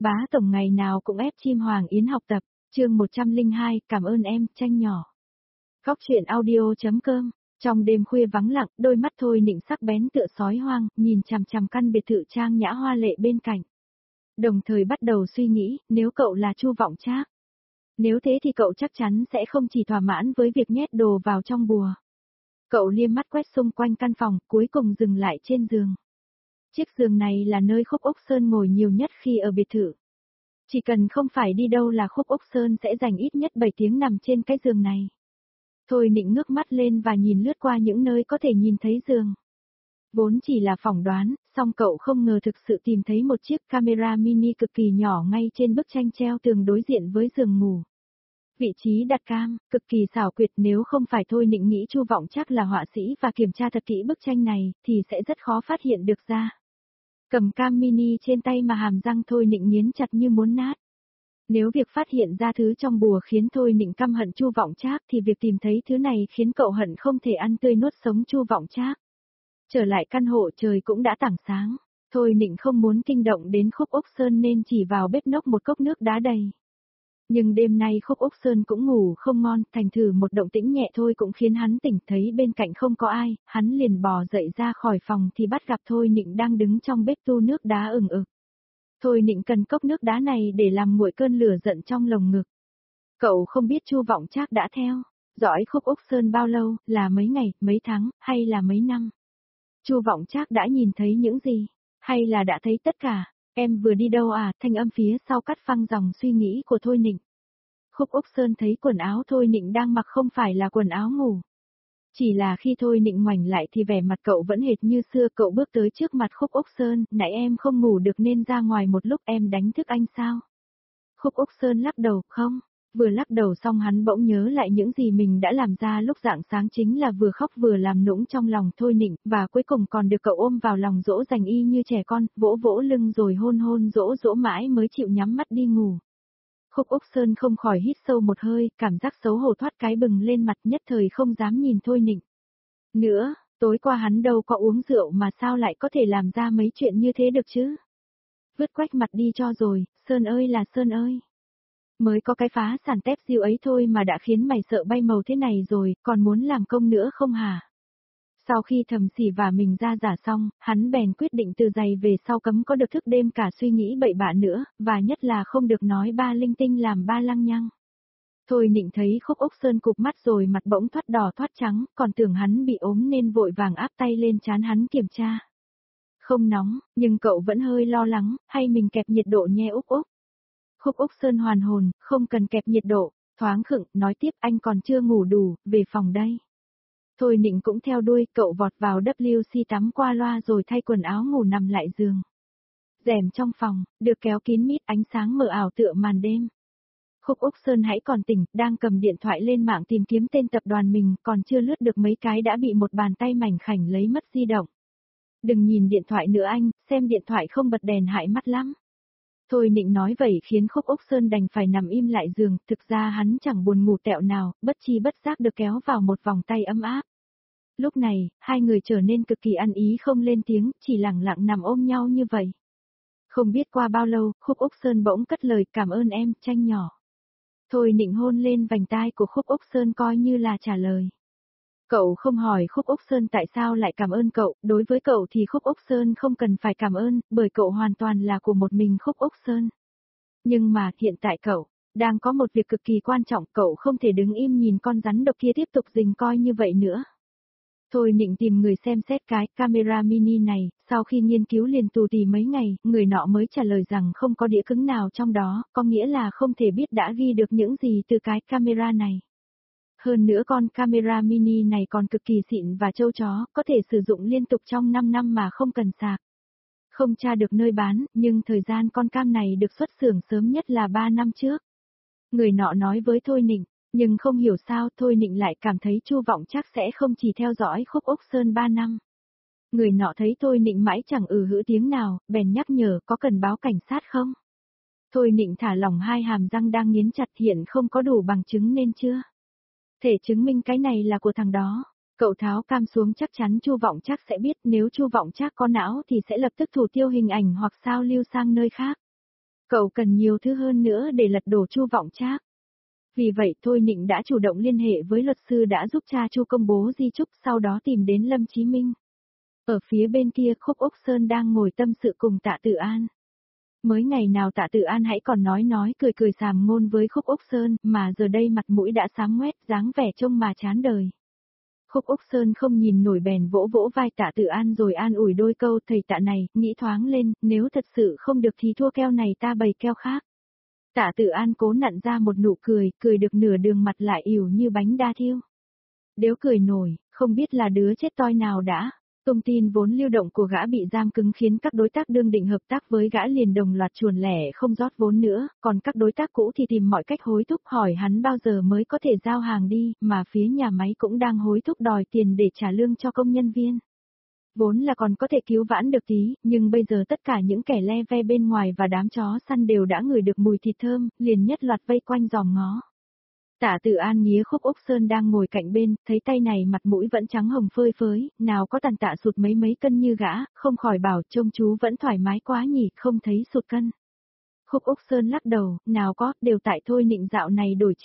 Bá tổng ngày nào cũng ép chim Hoàng Yến học tập, chương 102, cảm ơn em, tranh nhỏ. Góc truyện audio.com. Trong đêm khuya vắng lặng, đôi mắt Thôi Nịnh sắc bén tựa sói hoang, nhìn chằm chằm căn biệt thự trang nhã hoa lệ bên cạnh. Đồng thời bắt đầu suy nghĩ, nếu cậu là Chu Vọng Trác, nếu thế thì cậu chắc chắn sẽ không chỉ thỏa mãn với việc nhét đồ vào trong bùa. Cậu liếc mắt quét xung quanh căn phòng, cuối cùng dừng lại trên giường. Chiếc giường này là nơi Khúc Úc Sơn ngồi nhiều nhất khi ở biệt thự. Chỉ cần không phải đi đâu là Khúc Úc Sơn sẽ dành ít nhất 7 tiếng nằm trên cái giường này. Thôi Nịnh ngước mắt lên và nhìn lướt qua những nơi có thể nhìn thấy giường. Vốn chỉ là phỏng đoán, song cậu không ngờ thực sự tìm thấy một chiếc camera mini cực kỳ nhỏ ngay trên bức tranh treo tường đối diện với giường ngủ. Vị trí đặt cam, cực kỳ xảo quyệt, nếu không phải Thôi Nịnh nghĩ Chu Vọng Trác là họa sĩ và kiểm tra thật kỹ bức tranh này, thì sẽ rất khó phát hiện được ra. Cầm cam mini trên tay mà hàm răng Thôi Nịnh nghiến chặt như muốn nát. Nếu việc phát hiện ra thứ trong bùa khiến Thôi Nịnh căm hận Chu Vọng Trác thì việc tìm thấy thứ này khiến cậu hận không thể ăn tươi nuốt sống Chu Vọng Trác. Trở lại căn hộ trời cũng đã tảng sáng, Thôi Nịnh không muốn kinh động đến Khúc Úc Sơn nên chỉ vào bếp nốc một cốc nước đá đầy. Nhưng đêm nay Khúc Úc Sơn cũng ngủ không ngon, thành thử một động tĩnh nhẹ thôi cũng khiến hắn tỉnh, thấy bên cạnh không có ai, hắn liền bò dậy ra khỏi phòng thì bắt gặp Thôi Nịnh đang đứng trong bếp tu nước đá ừng ực. Thôi Nịnh cần cốc nước đá này để làm nguội cơn lửa giận trong lồng ngực. Cậu không biết Chu Vọng Trác đã theo dõi Khúc Úc Sơn bao lâu, là mấy ngày, mấy tháng, hay là mấy năm? Chu Vọng Trác đã nhìn thấy những gì, hay là đã thấy tất cả? Em vừa đi đâu à? Thanh âm phía sau cắt phăng dòng suy nghĩ của Thôi Nịnh. Khúc Úc Sơn thấy quần áo Thôi Nịnh đang mặc không phải là quần áo ngủ. Chỉ là khi Thôi Nịnh ngoảnh lại thì vẻ mặt cậu vẫn hệt như xưa, cậu bước tới trước mặt Khúc Úc Sơn, nãy em không ngủ được nên ra ngoài một lúc, em đánh thức anh sao? Khúc Úc Sơn lắc đầu, không. Vừa lắc đầu xong hắn bỗng nhớ lại những gì mình đã làm ra lúc rạng sáng, chính là vừa khóc vừa làm nũng trong lòng Thôi Nịnh, và cuối cùng còn được cậu ôm vào lòng dỗ dành y như trẻ con, vỗ vỗ lưng rồi hôn hôn dỗ dỗ mãi mới chịu nhắm mắt đi ngủ. Khúc Úc Sơn không khỏi hít sâu một hơi, cảm giác xấu hổ thoát cái bừng lên mặt, nhất thời không dám nhìn Thôi Nịnh nữa, tối qua hắn đâu có uống rượu mà sao lại có thể làm ra mấy chuyện như thế được chứ? Vứt quách mặt đi cho rồi, Sơn ơi là Sơn ơi. Mới có cái phá sản tép diêu ấy thôi mà đã khiến mày sợ bay màu thế này rồi, còn muốn làm công nữa không hả? Sau khi thầm xỉ vả mình ra giả xong, hắn bèn quyết định từ giày về sau cấm có được thức đêm cả suy nghĩ bậy bạ nữa, và nhất là không được nói ba linh tinh làm ba lăng nhăng. Thôi Nịnh thấy Khúc Úc Sơn cụp mắt rồi mặt bỗng thoát đỏ thoát trắng, còn tưởng hắn bị ốm nên vội vàng áp tay lên trán hắn kiểm tra. Không nóng, nhưng cậu vẫn hơi lo lắng, hay mình kẹp nhiệt độ nhé Úc Úc. Khúc Úc Sơn hoàn hồn, không cần kẹp nhiệt độ, thoáng khựng, nói tiếp, anh còn chưa ngủ đủ, về phòng đây. Thôi Nịnh cũng theo đuôi, cậu vọt vào WC tắm qua loa rồi thay quần áo ngủ nằm lại giường. Rèm trong phòng, được kéo kín mít, ánh sáng mờ ảo tựa màn đêm. Khúc Úc Sơn hãy còn tỉnh, đang cầm điện thoại lên mạng tìm kiếm tên tập đoàn mình, còn chưa lướt được mấy cái đã bị một bàn tay mảnh khảnh lấy mất di động. Đừng nhìn điện thoại nữa anh, xem điện thoại không bật đèn hại mắt lắm. Thôi Nịnh nói vậy khiến Khúc Úc Sơn đành phải nằm im lại giường, thực ra hắn chẳng buồn ngủ tẹo nào, bất chi bất giác được kéo vào một vòng tay ấm áp. Lúc này, hai người trở nên cực kỳ ăn ý, không lên tiếng, chỉ lặng lặng nằm ôm nhau như vậy. Không biết qua bao lâu, Khúc Úc Sơn bỗng cất lời, cảm ơn em, tranh nhỏ. Thôi Nịnh hôn lên vành tai của Khúc Úc Sơn coi như là trả lời. Cậu không hỏi Khúc Úc Sơn tại sao lại cảm ơn cậu, đối với cậu thì Khúc Úc Sơn không cần phải cảm ơn, bởi cậu hoàn toàn là của một mình Khúc Úc Sơn. Nhưng mà, hiện tại cậu đang có một việc cực kỳ quan trọng, cậu không thể đứng im nhìn con rắn độc kia tiếp tục rình coi như vậy nữa. Thôi Nịnh tìm người xem xét cái camera mini này, sau khi nghiên cứu liền tù tì mấy ngày, người nọ mới trả lời rằng không có đĩa cứng nào trong đó, có nghĩa là không thể biết đã ghi được những gì từ cái camera này. Hơn nữa con camera mini này còn cực kỳ xịn và trâu chó, có thể sử dụng liên tục trong 5 năm mà không cần sạc. Không tra được nơi bán, nhưng thời gian con cam này được xuất xưởng sớm nhất là 3 năm trước. Người nọ nói với Thôi Nịnh, nhưng không hiểu sao Thôi Nịnh lại cảm thấy Chu Vọng Trác sẽ không chỉ theo dõi Khúc Úc Sơn 3 năm. Người nọ thấy Thôi Nịnh mãi chẳng hử tiếng nào, bèn nhắc nhở, có cần báo cảnh sát không? Thôi Nịnh thả lỏng hai hàm răng đang nghiến chặt, hiện không có đủ bằng chứng nên chưa thể chứng minh cái này là của thằng đó. Cậu tháo cam xuống, chắc chắn Chu Vọng Trác sẽ biết, nếu Chu Vọng Trác có não thì sẽ lập tức thủ tiêu hình ảnh hoặc sao lưu sang nơi khác. Cậu cần nhiều thứ hơn nữa để lật đổ Chu Vọng Trác. Vì vậy Thôi Nịnh đã chủ động liên hệ với luật sư đã giúp cha Chu công bố di chúc, sau đó tìm đến Lâm Chí Minh. Ở phía bên kia Khúc Úc Sơn đang ngồi tâm sự cùng Tạ Tự An. Mới ngày nào Tạ Tự An hãy còn nói cười cười sàm ngôn với Khúc Úc Sơn, mà giờ đây mặt mũi đã xám ngoét, dáng vẻ trông mà chán đời. Khúc Úc Sơn không nhìn nổi bèn vỗ vỗ vai Tạ Tự An rồi an ủi đôi câu, thầy Tạ này, nghĩ thoáng lên, nếu thật sự không được thì thua keo này ta bày keo khác. Tạ Tự An cố nặn ra một nụ cười, cười được nửa đường mặt lại ỉu như bánh đa thiêu. Nếu cười nổi, không biết là đứa chết toi nào đã. Thông tin vốn lưu động của gã bị giam cứng khiến các đối tác đương định hợp tác với gã liền đồng loạt chuồn lẻ không rót vốn nữa, còn các đối tác cũ thì tìm mọi cách hối thúc hỏi hắn bao giờ mới có thể giao hàng đi, mà phía nhà máy cũng đang hối thúc đòi tiền để trả lương cho công nhân viên. Vốn là còn có thể cứu vãn được tí, nhưng bây giờ tất cả những kẻ le ve bên ngoài và đám chó săn đều đã ngửi được mùi thịt thơm, liền nhất loạt vây quanh giòm ngó. Tạ Tự An nghía Khúc Úc Sơn đang ngồi cạnh bên, thấy tay này mặt mũi vẫn trắng hồng phơi phới, nào có tàn tạ sụt mấy cân như gã, không khỏi bảo trông chú vẫn thoải mái quá nhỉ, không thấy sụt cân. Khúc Úc Sơn lắc đầu, nào có, đều tại Thôi Nịnh dạo này đổi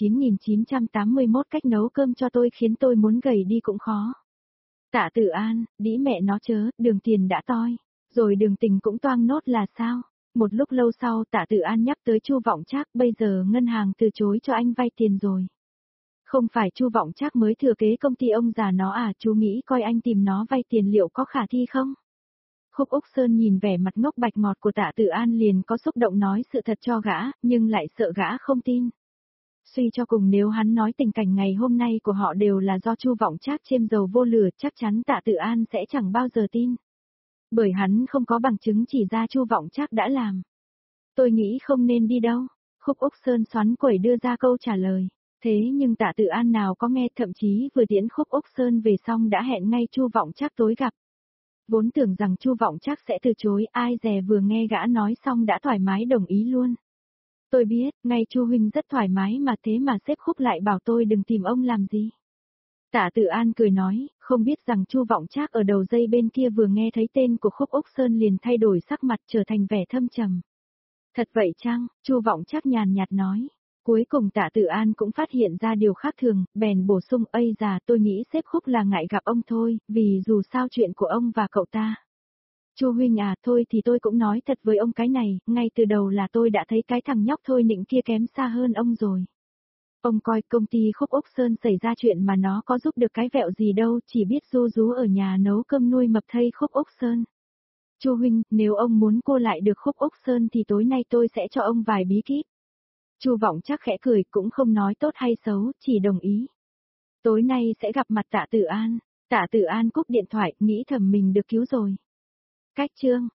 9.981 cách nấu cơm cho tôi khiến tôi muốn gầy đi cũng khó. Tạ Tự An, đĩ mẹ nó chớ, đường tiền đã toi, rồi đường tình cũng toang nốt là sao? Một lúc lâu sau Tạ Tự An nhắc tới Chu Vọng Trác, bây giờ ngân hàng từ chối cho anh vay tiền rồi. Không phải Chu Vọng Trác mới thừa kế công ty ông già nó à, chú nghĩ coi anh tìm nó vay tiền liệu có khả thi không? Khúc Úc Sơn nhìn vẻ mặt ngốc bạch ngọt của Tạ Tự An liền có xúc động nói sự thật cho gã, nhưng lại sợ gã không tin. Suy cho cùng nếu hắn nói tình cảnh ngày hôm nay của họ đều là do Chu Vọng Trác chêm dầu vô lửa, chắc chắn Tạ Tự An sẽ chẳng bao giờ tin. Bởi hắn không có bằng chứng chỉ ra Chu Vọng Trác đã làm. Tôi nghĩ không nên đi đâu. Khúc Úc Sơn xoắn quẩy đưa ra câu trả lời. Thế nhưng Tạ Tự An nào có nghe, thậm chí vừa tiễn Khúc Úc Sơn về xong đã hẹn ngay Chu Vọng Trác tối gặp. Vốn tưởng rằng Chu Vọng Trác sẽ từ chối, ai dè vừa nghe gã nói xong đã thoải mái đồng ý luôn. Tôi biết, ngay Chu huynh rất thoải mái mà, thế mà sếp Khúc lại bảo tôi đừng tìm ông làm gì. Tạ Tự An cười nói, không biết rằng Chu Vọng Trác ở đầu dây bên kia vừa nghe thấy tên của Khúc Úc Sơn liền thay đổi sắc mặt trở thành vẻ thâm trầm. Thật vậy chăng? Chu Vọng Trác nhàn nhạt nói. Cuối cùng Tạ Tự An cũng phát hiện ra điều khác thường, bèn bổ sung, ây già, tôi nghĩ sếp Khúc là ngại gặp ông thôi, vì dù sao chuyện của ông và cậu ta. Chu huynh à, thôi thì tôi cũng nói thật với ông cái này, ngay từ đầu là tôi đã thấy cái thằng nhóc Thôi Nịnh kia kém xa hơn ông rồi. Ông coi công ty Khúc Úc Sơn xảy ra chuyện mà nó có giúp được cái vẹo gì đâu, chỉ biết ru rú ở nhà nấu cơm nuôi mập thây Khúc Úc Sơn. Chu huynh, nếu ông muốn cô lại được Khúc Úc Sơn thì tối nay tôi sẽ cho ông vài bí kíp. Chu Vọng Trác khẽ cười, cũng không nói tốt hay xấu, chỉ đồng ý. Tối nay sẽ gặp mặt Tạ Tự An. Tạ Tự An cúp điện thoại, nghĩ thầm mình được cứu rồi. Cách chương